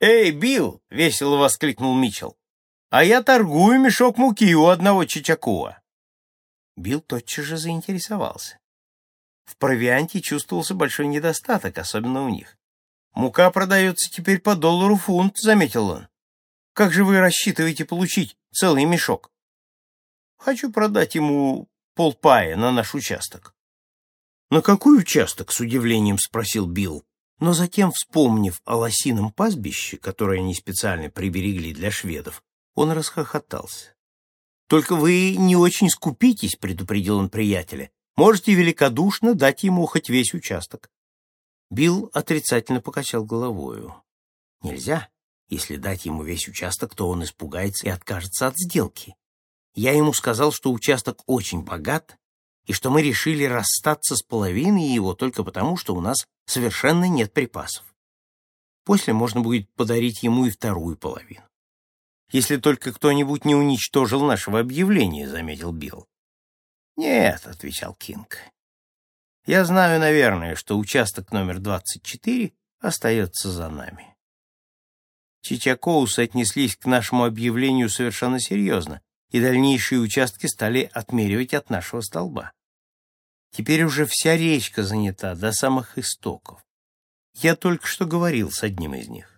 «Эй, Билл!» — весело воскликнул Митчелл. «А я торгую мешок муки у одного Чичакуа». Билл тотчас же заинтересовался. В провианте чувствовался большой недостаток, особенно у них. «Мука продается теперь по $1 фунт», — заметил он. «Как же вы рассчитываете получить целый мешок?» «Хочу продать ему полпая на наш участок». «На какой участок?» — с удивлением спросил Билл. Но затем, вспомнив о лосином пастбище, которое они специально приберегли для шведов, он расхохотался. «Только вы не очень скупитесь», — предупредил он приятеля. «Можете великодушно дать ему хоть весь участок». Билл отрицательно покачал головою. «Нельзя. Если дать ему весь участок, то он испугается и откажется от сделки. Я ему сказал, что участок очень богат, и что мы решили расстаться с половиной его только потому, что у нас совершенно нет припасов. После можно будет подарить ему и вторую половину. Если только кто-нибудь не уничтожил нашего объявления», — заметил Билл. «Нет», — отвечал Кинг. «Я знаю, наверное, что участок номер 24 остается за нами». Чичакоусы отнеслись к нашему объявлению совершенно серьезно, и дальнейшие участки стали отмеривать от нашего столба. Теперь уже вся речка занята до самых истоков. Я только что говорил с одним из них.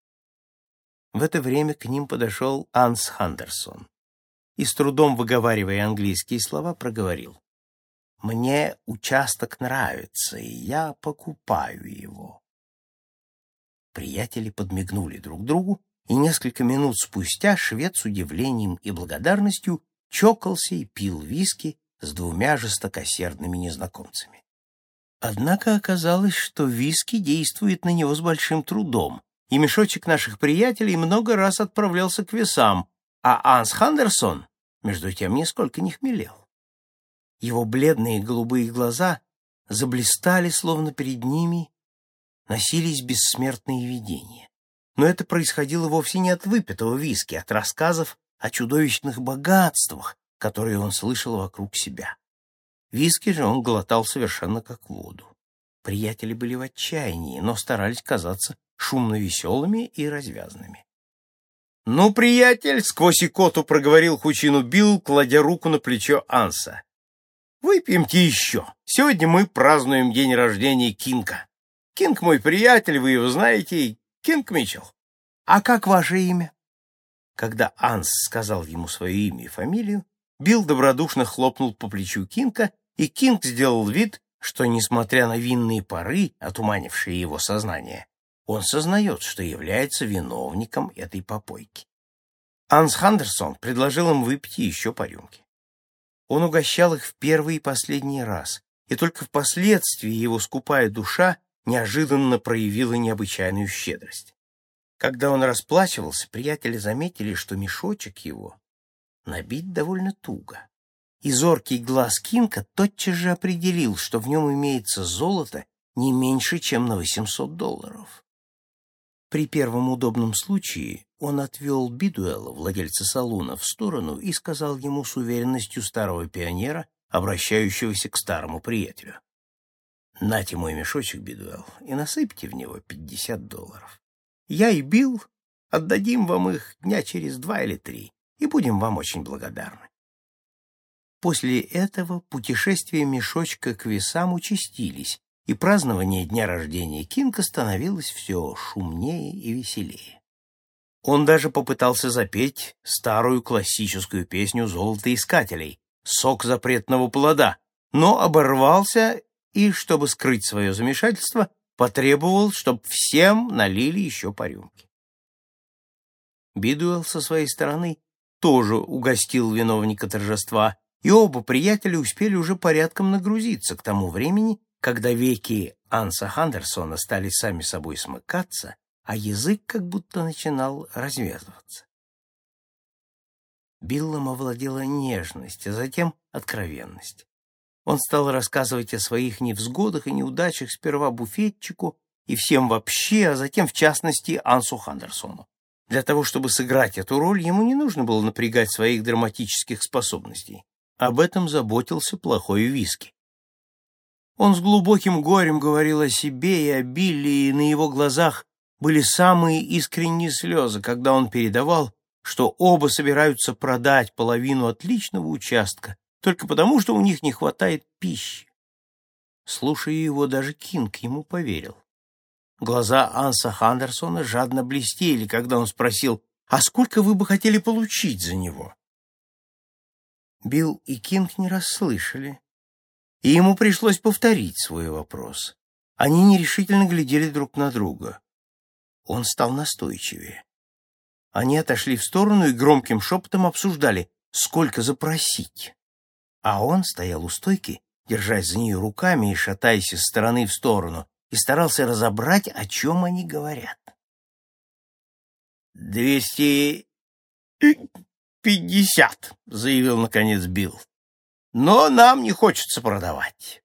В это время к ним подошел Анс Хандерсон и, с трудом выговаривая английские слова, проговорил: «Мне участок нравится, и я покупаю его». Приятели подмигнули друг другу, и несколько минут спустя швед с удивлением и благодарностью чокался и пил виски с двумя жестокосердными незнакомцами. Однако оказалось, что виски действует на него с большим трудом, и мешочек наших приятелей много раз отправлялся к весам, а Анс Хандерсон, между тем, нисколько не хмелел. Его бледные голубые глаза заблистали, словно перед ними носились бессмертные видения. Но это происходило вовсе не от выпитого виски, а от рассказов о чудовищных богатствах, которые он слышал вокруг себя. Виски же он глотал совершенно как воду. Приятели были в отчаянии, но старались казаться шумно веселыми и развязными. «Ну, приятель!» — сквозь икоту проговорил Хучину Билл, кладя руку на плечо Анса. «Выпьемте еще. Сегодня мы празднуем день рождения Кинга. Кинг мой приятель, вы его знаете, Кинг Митчелл. А как ваше имя?» Когда Анс сказал ему свое имя и фамилию, Билл добродушно хлопнул по плечу Кинга, и Кинг сделал вид, что, несмотря на винные пары, отуманившие его сознание, он сознает, что является виновником этой попойки. Анс Хандерсон предложил им выпить еще по рюмке. Он угощал их в первый и последний раз, и только впоследствии его скупая душа неожиданно проявила необычайную щедрость. Когда он расплачивался, приятели заметили, что мешочек его набит довольно туго, и зоркий глаз Кинга тотчас же определил, что в нем имеется золото не меньше, чем на $800. При первом удобном случае он отвел Бидуэлла, владельца салуна, в сторону и сказал ему с уверенностью старого пионера, обращающегося к старому приятелю: «Нате мой мешочек, Бидуэлл, и насыпьте в него $50. Я и Билл отдадим вам их дня через 2 или 3, и будем вам очень благодарны». После этого путешествия мешочка к весам участились, и празднование дня рождения Кинга становилось все шумнее и веселее. Он даже попытался запеть старую классическую песню золотоискателей «Сок запретного плода», но оборвался и, чтобы скрыть свое замешательство, потребовал, чтобы всем налили еще по рюмке. Бидуэлл со своей стороны тоже угостил виновника торжества, и оба приятеля успели уже порядком нагрузиться к тому времени, когда веки Анса Хандерсона стали сами собой смыкаться, а язык как будто начинал развязываться. Биллом овладела нежность, а затем откровенность. Он стал рассказывать о своих невзгодах и неудачах сперва буфетчику и всем вообще, а затем, в частности, Ансу Хандерсону. Для того, чтобы сыграть эту роль, ему не нужно было напрягать своих драматических способностей. Об этом заботился плохой виски. Он с глубоким горем говорил о себе и о Билли, и на его глазах были самые искренние слезы, когда он передавал, что оба собираются продать половину отличного участка только потому, что у них не хватает пищи. Слушая его, даже Кинг ему поверил. Глаза Анса Хандерсона жадно блестели, когда он спросил: «А сколько вы бы хотели получить за него?» Билл и Кинг не расслышали, и ему пришлось повторить свой вопрос. Они нерешительно глядели друг на друга. Он стал настойчивее. Они отошли в сторону и громким шепотом обсуждали, сколько запросить. А он стоял у стойки, держась за нее руками и шатаясь из стороны в сторону, и старался разобрать, о чем они говорят. 250, заявил наконец Билл. Но нам не хочется продавать.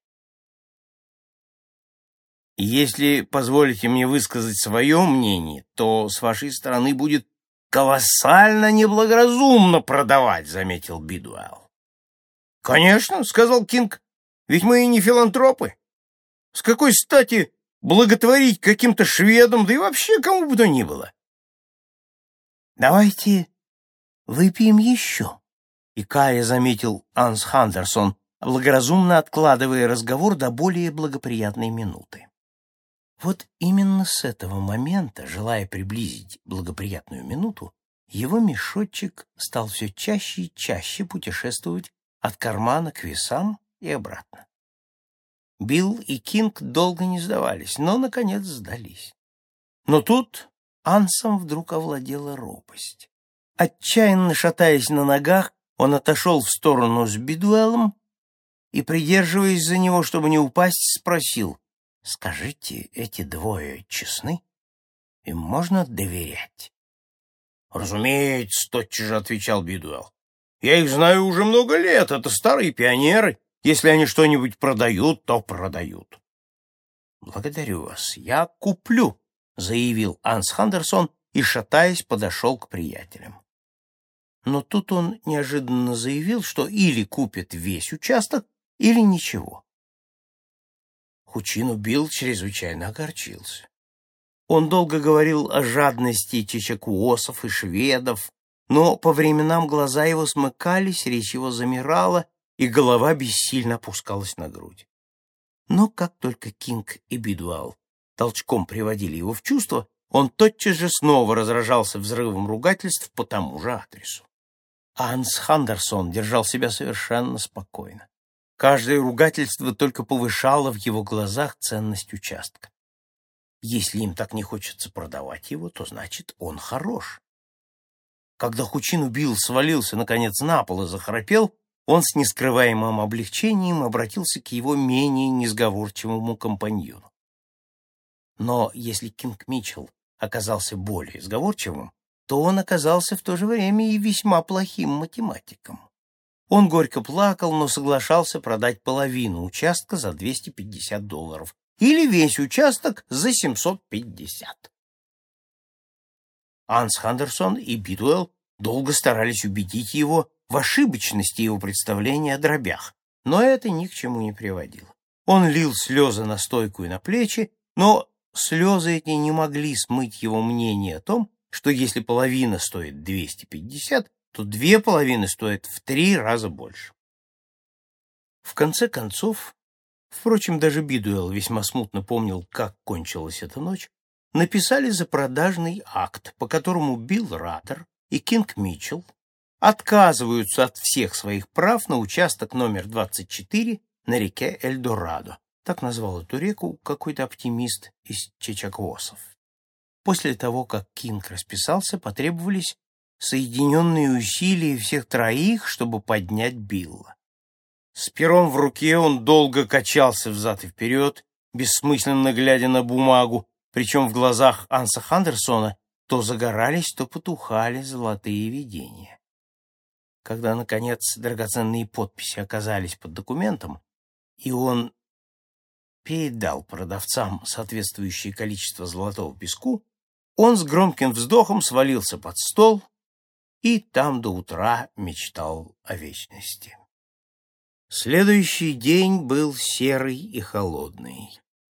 Если позволите мне высказать свое мнение, то с вашей стороны будет колоссально неблагоразумно продавать, заметил Бидуэлл. Конечно, сказал Кинг, ведь мы и не филантропы. С какой стати благотворить каким-то шведам, да и вообще кому бы то ни было? Давайте выпьем еще. И Кая заметил Анс Хандерсон, благоразумно откладывая разговор до более благоприятной минуты. Вот именно с этого момента, желая приблизить благоприятную минуту, его мешочек стал все чаще и чаще путешествовать от кармана к весам и обратно. Билл и Кинг долго не сдавались, но, наконец, сдались. Но тут Ансом вдруг овладела робость. Отчаянно шатаясь на ногах, он отошел в сторону с Бидуэллом и, придерживаясь за него, чтобы не упасть, спросил: «Скажите, эти двое честны? Им можно доверять?» «Разумеется», — тотчас же отвечал Бидуэлл. «Я их знаю уже много лет, это старые пионеры. Если они что-нибудь продают, то продают». «Благодарю вас, я куплю», — заявил Анс Хандерсон и, шатаясь, подошел к приятелям. Но тут он неожиданно заявил, что или купит весь участок, или ничего. Хучину Билл чрезвычайно огорчился. Он долго говорил о жадности чечакуосов и шведов, но по временам глаза его смыкались, речь его замирала, и голова бессильно опускалась на грудь. Но как только Кинг и Бидуэлл толчком приводили его в чувство, он тотчас же снова разражался взрывом ругательств по тому же адресу. Анс Хандерсон держал себя совершенно спокойно. Каждое ругательство только повышало в его глазах ценность участка. Если им так не хочется продавать его, то значит, он хорош. Когда Хучину Билл свалился, наконец, на пол и захрапел, он с нескрываемым облегчением обратился к его менее несговорчивому компаньону. Но если Кинг Митчелл оказался более сговорчивым, то он оказался в то же время и весьма плохим математиком. Он горько плакал, но соглашался продать половину участка за $250 или весь участок за $750. Анс Хандерсон и Бидуэлл долго старались убедить его в ошибочности его представления о дробях, но это ни к чему не приводило. Он лил слезы на стойку и на плечи, но слезы эти не могли смыть его мнение о том, что если половина стоит 250, то две половины стоят в 3 раза больше. В конце концов, впрочем, даже Бидуэлл весьма смутно помнил, как кончилась эта ночь, написали запродажный акт, по которому Билл Раттер и Кинг Митчелл отказываются от всех своих прав на участок номер 24 на реке Эльдорадо. Так назвал эту реку какой-то оптимист из чечакуосов. После того, как Кинг расписался, потребовались соединенные усилия всех троих, чтобы поднять Билла. С пером в руке он долго качался взад и вперед, бессмысленно глядя на бумагу, причем в глазах Анса Хандерсона то загорались, то потухали золотые видения. Когда, наконец, драгоценные подписи оказались под документом, и он передал продавцам соответствующее количество золотого песку, он с громким вздохом свалился под стол и там до утра мечтал о вечности. Следующий день был серый и холодный.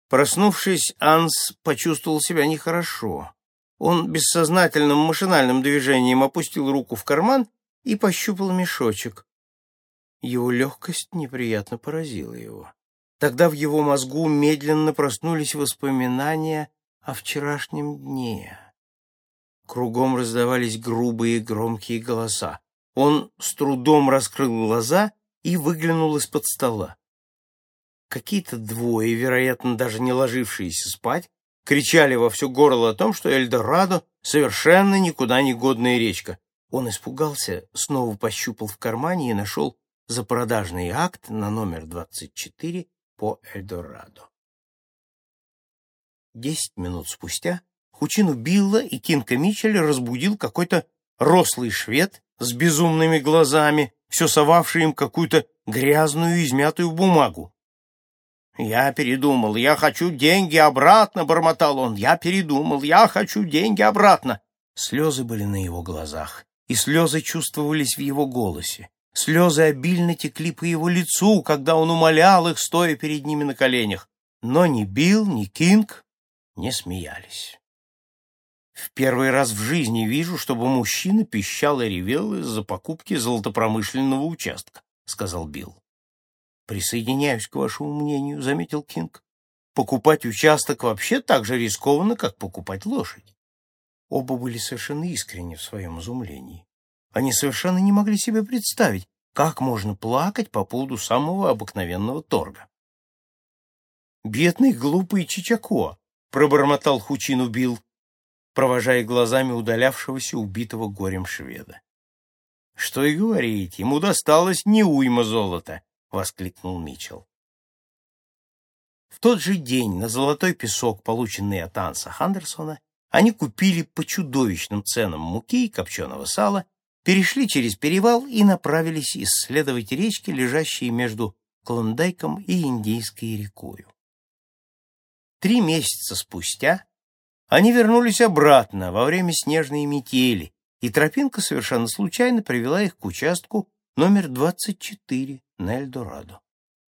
Проснувшись, Анс почувствовал себя нехорошо. Он бессознательным машинальным движением опустил руку в карман и пощупал мешочек. Его легкость неприятно поразила его. Тогда в его мозгу медленно проснулись воспоминания о вчерашнем дне. Кругом раздавались грубые громкие голоса. Он с трудом раскрыл глаза и выглянул из-под стола. Какие-то двое, вероятно, даже не ложившиеся спать, кричали во все горло о том, что Эльдорадо — совершенно никуда не годная речка. Он испугался, снова пощупал в кармане и нашел запродажный акт на номер 24 по Эльдорадо. 10 минут спустя Хучину Билла и Кинка Митчелля разбудил какой-то рослый швед с безумными глазами, все совавший им какую-то грязную измятую бумагу. «Я передумал, я хочу деньги обратно», — бормотал он. «Я передумал, я хочу деньги обратно». Слезы были на его глазах, и слезы чувствовались в его голосе. Слезы обильно текли по его лицу, когда он умолял их, стоя перед ними на коленях. Но ни Билл, ни Кинг не смеялись. «В первый раз в жизни вижу, чтобы мужчина пищал и ревел из-за покупки золотопромышленного участка», — сказал Билл. «Присоединяюсь к вашему мнению», — заметил Кинг. «Покупать участок вообще так же рискованно, как покупать лошадь». Оба были совершенно искренни в своем изумлении. Они совершенно не могли себе представить, как можно плакать по поводу самого обыкновенного торга. «Бедный глупый Чичако», — пробормотал Хучину Билл, провожая глазами удалявшегося убитого горем шведа. «Что и говорить, ему досталось не уйма золота», — воскликнул Митчелл. В тот же день на золотой песок, полученный от Анса Хандерсона, они купили по чудовищным ценам муки и копченого сала, перешли через перевал и направились исследовать речки, лежащие между Клондайком и Индийской рекою. 3 месяца спустя они вернулись обратно во время снежной метели, и тропинка совершенно случайно привела их к участку номер 24 на Эльдорадо.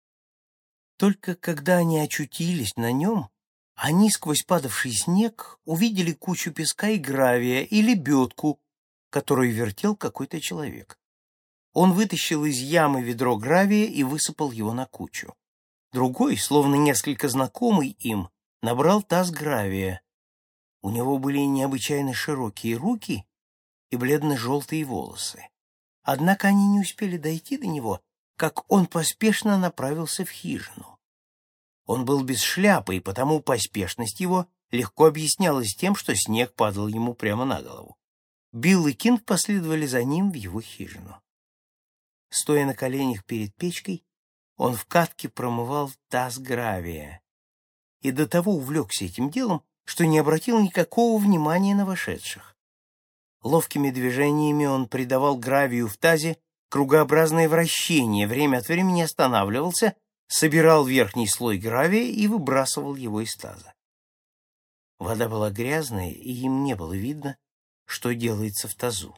Только когда они очутились на нем, они сквозь падавший снег увидели кучу песка и гравия и лебедку, которую вертел какой-то человек. Он вытащил из ямы ведро гравия и высыпал его на кучу. Другой, словно несколько знакомый им, набрал таз гравия. У него были необычайно широкие руки и бледно-желтые волосы. Однако они не успели дойти до него, как он поспешно направился в хижину. Он был без шляпы, и потому поспешность его легко объяснялась тем, что снег падал ему прямо на голову. Билл и Кинг последовали за ним в его хижину. Стоя на коленях перед печкой, он в катке промывал таз гравия и до того увлекся этим делом, что не обратил никакого внимания на вошедших. Ловкими движениями он придавал гравию в тазе кругообразное вращение, время от времени останавливался, собирал верхний слой гравия и выбрасывал его из таза. Вода была грязная, и им не было видно, что делается в тазу.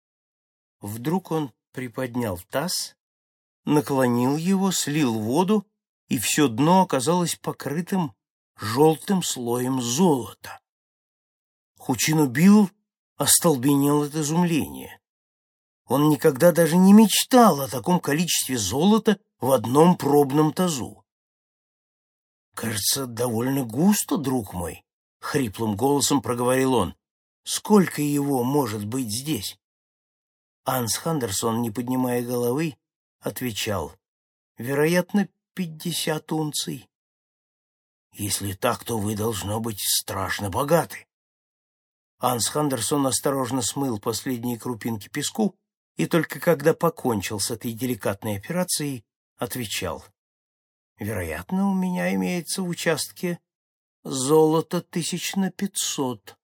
Вдруг он приподнял таз, наклонил его, слил воду, и все дно оказалось покрытым желтым слоем золота. Хучину Билл остолбенел от изумления. Он никогда даже не мечтал о таком количестве золота в одном пробном тазу. «Кажется, довольно густо, друг мой», — хриплым голосом проговорил он. «Сколько его может быть здесь?» Анс Хандерсон, не поднимая головы, отвечал: «Вероятно, 50 унций». «Если так, то вы, должно быть, страшно богаты». Анс Хандерсон осторожно смыл последние крупинки песку и только когда покончил с этой деликатной операцией, отвечал: «Вероятно, у меня имеется в участке золото 1500».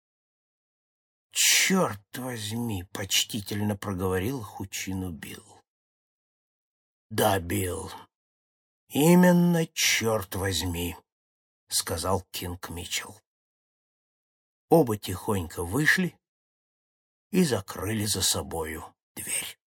«Черт возьми!» — почтительно проговорил Хучину Билл. «Да, Билл, именно черт возьми!» — сказал Кинг Митчелл. Оба тихонько вышли и закрыли за собою дверь.